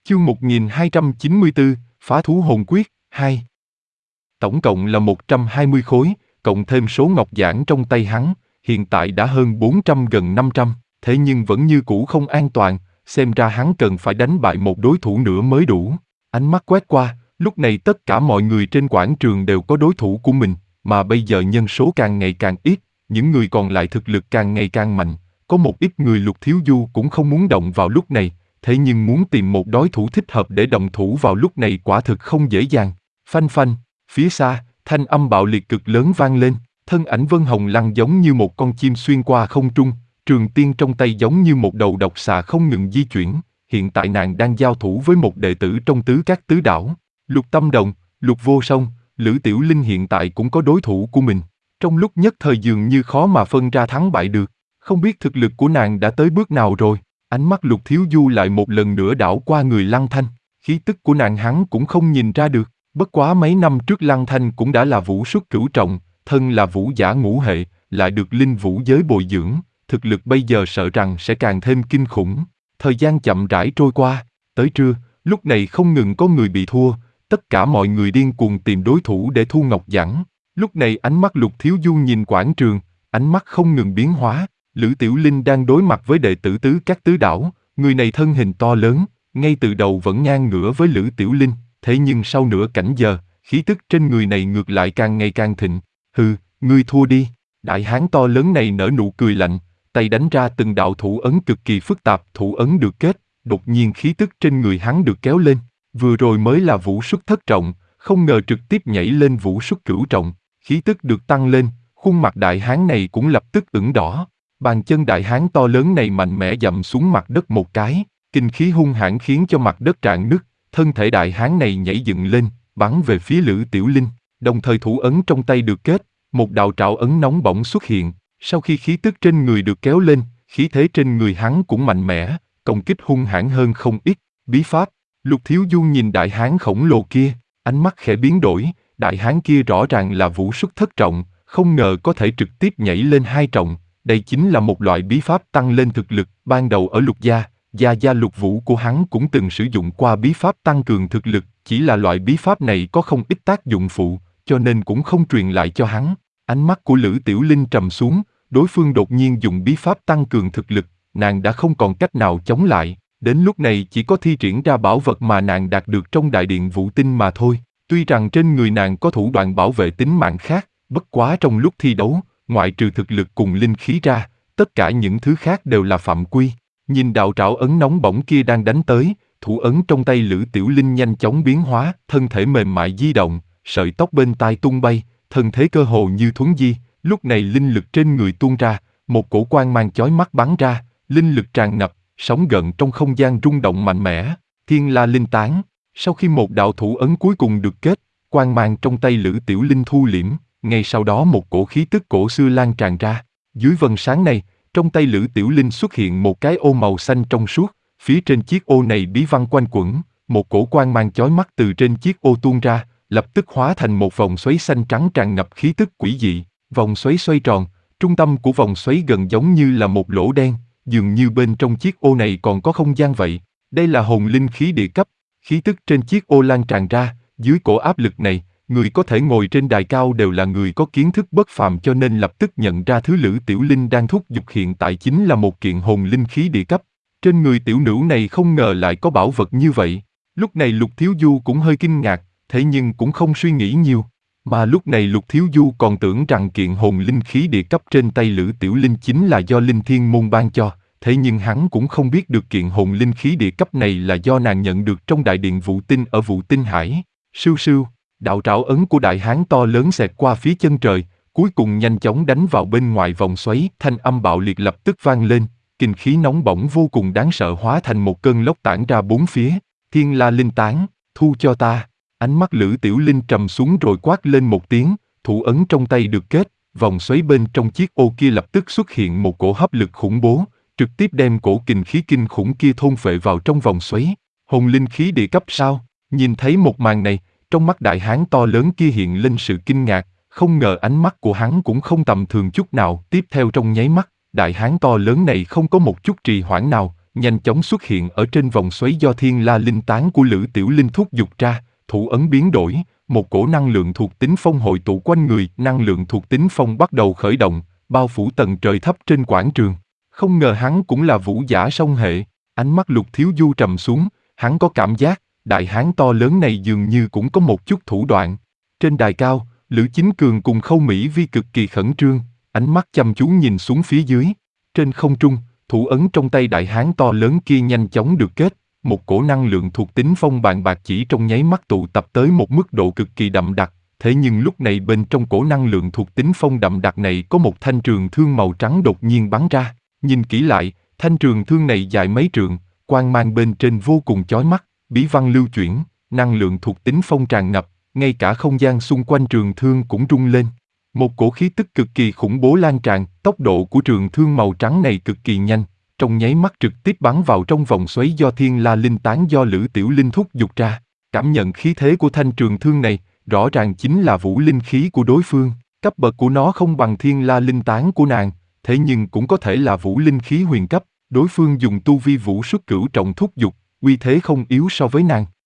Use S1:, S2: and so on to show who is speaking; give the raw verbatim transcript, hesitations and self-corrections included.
S1: Chương một nghìn hai trăm chín mươi tư, Phá thú hồn quyết, hai. Tổng cộng là một trăm hai mươi khối, cộng thêm số ngọc giản trong tay hắn, hiện tại đã hơn bốn trăm gần năm trăm, thế nhưng vẫn như cũ không an toàn, xem ra hắn cần phải đánh bại một đối thủ nữa mới đủ. Ánh mắt quét qua, lúc này tất cả mọi người trên quảng trường đều có đối thủ của mình, mà bây giờ nhân số càng ngày càng ít, những người còn lại thực lực càng ngày càng mạnh, có một ít người Lục Thiếu Du cũng không muốn động vào lúc này. Thế nhưng muốn tìm một đối thủ thích hợp để động thủ vào lúc này quả thực không dễ dàng. Phanh phanh, phía xa, thanh âm bạo liệt cực lớn vang lên, thân ảnh Vân Hồng Lăng giống như một con chim xuyên qua không trung, trường tiên trong tay giống như một đầu độc xà không ngừng di chuyển, hiện tại nàng đang giao thủ với một đệ tử trong tứ các tứ đảo. Lục Tâm Đồng, Lục Vô Song, Lữ Tiểu Linh hiện tại cũng có đối thủ của mình. Trong lúc nhất thời dường như khó mà phân ra thắng bại được, không biết thực lực của nàng đã tới bước nào rồi. Ánh mắt Lục Thiếu Du lại một lần nữa đảo qua người Lăng Thanh, khí tức của nàng hắn cũng không nhìn ra được, bất quá mấy năm trước Lăng Thanh cũng đã là vũ xuất cửu trọng, thân là vũ giả ngũ hệ, lại được linh vũ giới bồi dưỡng, thực lực bây giờ sợ rằng sẽ càng thêm kinh khủng. Thời gian chậm rãi trôi qua, tới trưa, lúc này không ngừng có người bị thua, tất cả mọi người điên cuồng tìm đối thủ để thu ngọc giản. Lúc này ánh mắt Lục Thiếu Du nhìn quảng trường, ánh mắt không ngừng biến hóa. Lữ Tiểu Linh đang đối mặt với đệ tử tứ các tứ đảo, người này thân hình to lớn, ngay từ đầu vẫn ngang ngửa với Lữ Tiểu Linh, thế nhưng sau nửa cảnh giờ, khí tức trên người này ngược lại càng ngày càng thịnh. Hừ, ngươi thua đi. Đại hán to lớn này nở nụ cười lạnh, tay đánh ra từng đạo thủ ấn cực kỳ phức tạp, thủ ấn được kết, đột nhiên khí tức trên người hắn được kéo lên, vừa rồi mới là vũ xuất thất trọng, không ngờ trực tiếp nhảy lên vũ xuất cửu trọng, khí tức được tăng lên, khuôn mặt đại hán này cũng lập tức ửng đỏ. Bàn chân đại hán to lớn này mạnh mẽ dậm xuống mặt đất một cái, kinh khí hung hãn khiến cho mặt đất rạn nứt, thân thể đại hán này nhảy dựng lên, bắn về phía Lữ Tiểu Linh, đồng thời thủ ấn trong tay được kết, một đạo trảo ấn nóng bỏng xuất hiện, sau khi khí tức trên người được kéo lên, khí thế trên người hắn cũng mạnh mẽ, công kích hung hãn hơn không ít. Bí pháp. Lục Thiếu Du nhìn đại hán khổng lồ kia, ánh mắt khẽ biến đổi, đại hán kia rõ ràng là vũ xuất thất trọng, không ngờ có thể trực tiếp nhảy lên hai trọng. Đây chính là một loại bí pháp tăng lên thực lực, ban đầu ở Lục gia, gia gia Lục Vũ của hắn cũng từng sử dụng qua bí pháp tăng cường thực lực, chỉ là loại bí pháp này có không ít tác dụng phụ, cho nên cũng không truyền lại cho hắn. Ánh mắt của Lữ Tiểu Linh trầm xuống, đối phương đột nhiên dùng bí pháp tăng cường thực lực, nàng đã không còn cách nào chống lại, đến lúc này chỉ có thi triển ra bảo vật mà nàng đạt được trong đại điện Vũ Tinh mà thôi. Tuy rằng trên người nàng có thủ đoạn bảo vệ tính mạng khác, bất quá trong lúc thi đấu, ngoại trừ thực lực cùng linh khí ra, tất cả những thứ khác đều là phạm quy. Nhìn đạo trảo ấn nóng bỏng kia đang đánh tới, thủ ấn trong tay Lữ Tiểu Linh nhanh chóng biến hóa, thân thể mềm mại di động, sợi tóc bên tai tung bay, thân thế cơ hồ như thuấn di, lúc này linh lực trên người tuôn ra, một cổ quang mang chói mắt bắn ra, linh lực tràn ngập, sóng gợn trong không gian rung động mạnh mẽ, thiên la linh tán. Sau khi một đạo thủ ấn cuối cùng được kết, quang mang trong tay Lữ Tiểu Linh thu liễm, ngay sau đó một cổ khí tức cổ xưa lan tràn ra. Dưới vầng sáng này, trong tay Lữ Tiểu Linh xuất hiện một cái ô màu xanh trong suốt, phía trên chiếc ô này bí văn quanh quẩn, một cổ quang mang chói mắt từ trên chiếc ô tuôn ra, lập tức hóa thành một vòng xoáy xanh trắng tràn ngập khí tức quỷ dị. Vòng xoáy xoay tròn, trung tâm của vòng xoáy gần giống như là một lỗ đen, dường như bên trong chiếc ô này còn có không gian vậy. Đây là hồn linh khí địa cấp, khí tức trên chiếc ô lan tràn ra, dưới cổ áp lực này, người có thể ngồi trên đài cao đều là người có kiến thức bất phàm, cho nên lập tức nhận ra thứ Lữ Tiểu Linh đang thúc giục hiện tại chính là một kiện hồn linh khí địa cấp. Trên người tiểu nữ này không ngờ lại có bảo vật như vậy. Lúc này Lục Thiếu Du cũng hơi kinh ngạc, thế nhưng cũng không suy nghĩ nhiều. Mà lúc này Lục Thiếu Du còn tưởng rằng kiện hồn linh khí địa cấp trên tay Lữ Tiểu Linh chính là do Linh Thiên Môn ban cho, thế nhưng hắn cũng không biết được kiện hồn linh khí địa cấp này là do nàng nhận được trong đại điện Vũ Tinh ở Vũ Tinh Hải. Sưu sưu. Đạo trảo ấn của đại hán to lớn xẹt qua phía chân trời, cuối cùng nhanh chóng đánh vào bên ngoài vòng xoáy, thanh âm bạo liệt lập tức vang lên, kinh khí nóng bỏng vô cùng đáng sợ hóa thành một cơn lốc tản ra bốn phía. Thiên la linh tán, thu cho ta. Ánh mắt Lữ Tiểu Linh trầm xuống rồi quát lên một tiếng, thủ ấn trong tay được kết, vòng xoáy bên trong chiếc ô kia lập tức xuất hiện một cổ hấp lực khủng bố, trực tiếp đem cổ kình khí kinh khủng kia thôn phệ vào trong vòng xoáy. Hồn linh khí địa cấp sao? Nhìn thấy một màn này, trong mắt đại hán to lớn kia hiện lên sự kinh ngạc, không ngờ ánh mắt của hắn cũng không tầm thường chút nào. Tiếp theo trong nháy mắt, đại hán to lớn này không có một chút trì hoãn nào, nhanh chóng xuất hiện ở trên vòng xoáy do thiên la linh tán của Lữ Tiểu Linh thúc giục ra, thủ ấn biến đổi, một cổ năng lượng thuộc tính phong hội tụ quanh người, năng lượng thuộc tính phong bắt đầu khởi động, bao phủ tầng trời thấp trên quảng trường. Không ngờ hắn cũng là vũ giả song hệ, ánh mắt Lục Thiếu Du trầm xuống, hắn có cảm giác, đại hán to lớn này dường như cũng có một chút thủ đoạn. Trên đài cao, Lữ Chính Cường cùng Khâu Mỹ Vi cực kỳ khẩn trương, ánh mắt chăm chú nhìn xuống phía dưới. Trên không trung, thủ ấn trong tay đại hán to lớn kia nhanh chóng được kết, một cổ năng lượng thuộc tính phong bàn bạc chỉ trong nháy mắt tụ tập tới một mức độ cực kỳ đậm đặc. Thế nhưng lúc này bên trong cổ năng lượng thuộc tính phong đậm đặc này có một thanh trường thương màu trắng đột nhiên bắn ra. Nhìn kỹ lại, thanh trường thương này dài mấy trượng, quang mang bên trên vô cùng chói mắt, bí văn lưu chuyển, năng lượng thuộc tính phong tràn ngập, ngay cả không gian xung quanh trường thương cũng rung lên. Một cổ khí tức cực kỳ khủng bố lan tràn, tốc độ của trường thương màu trắng này cực kỳ nhanh, trong nháy mắt trực tiếp bắn vào trong vòng xoáy do thiên la linh tán do Lữ Tiểu Linh thúc giục ra. Cảm nhận khí thế của thanh trường thương này, rõ ràng chính là vũ linh khí của đối phương, cấp bậc của nó không bằng thiên la linh tán của nàng, thế nhưng cũng có thể là vũ linh khí huyền cấp, đối phương dùng tu vi vũ xuất cửu trọng thúc giục, uy thế không yếu so với nàng.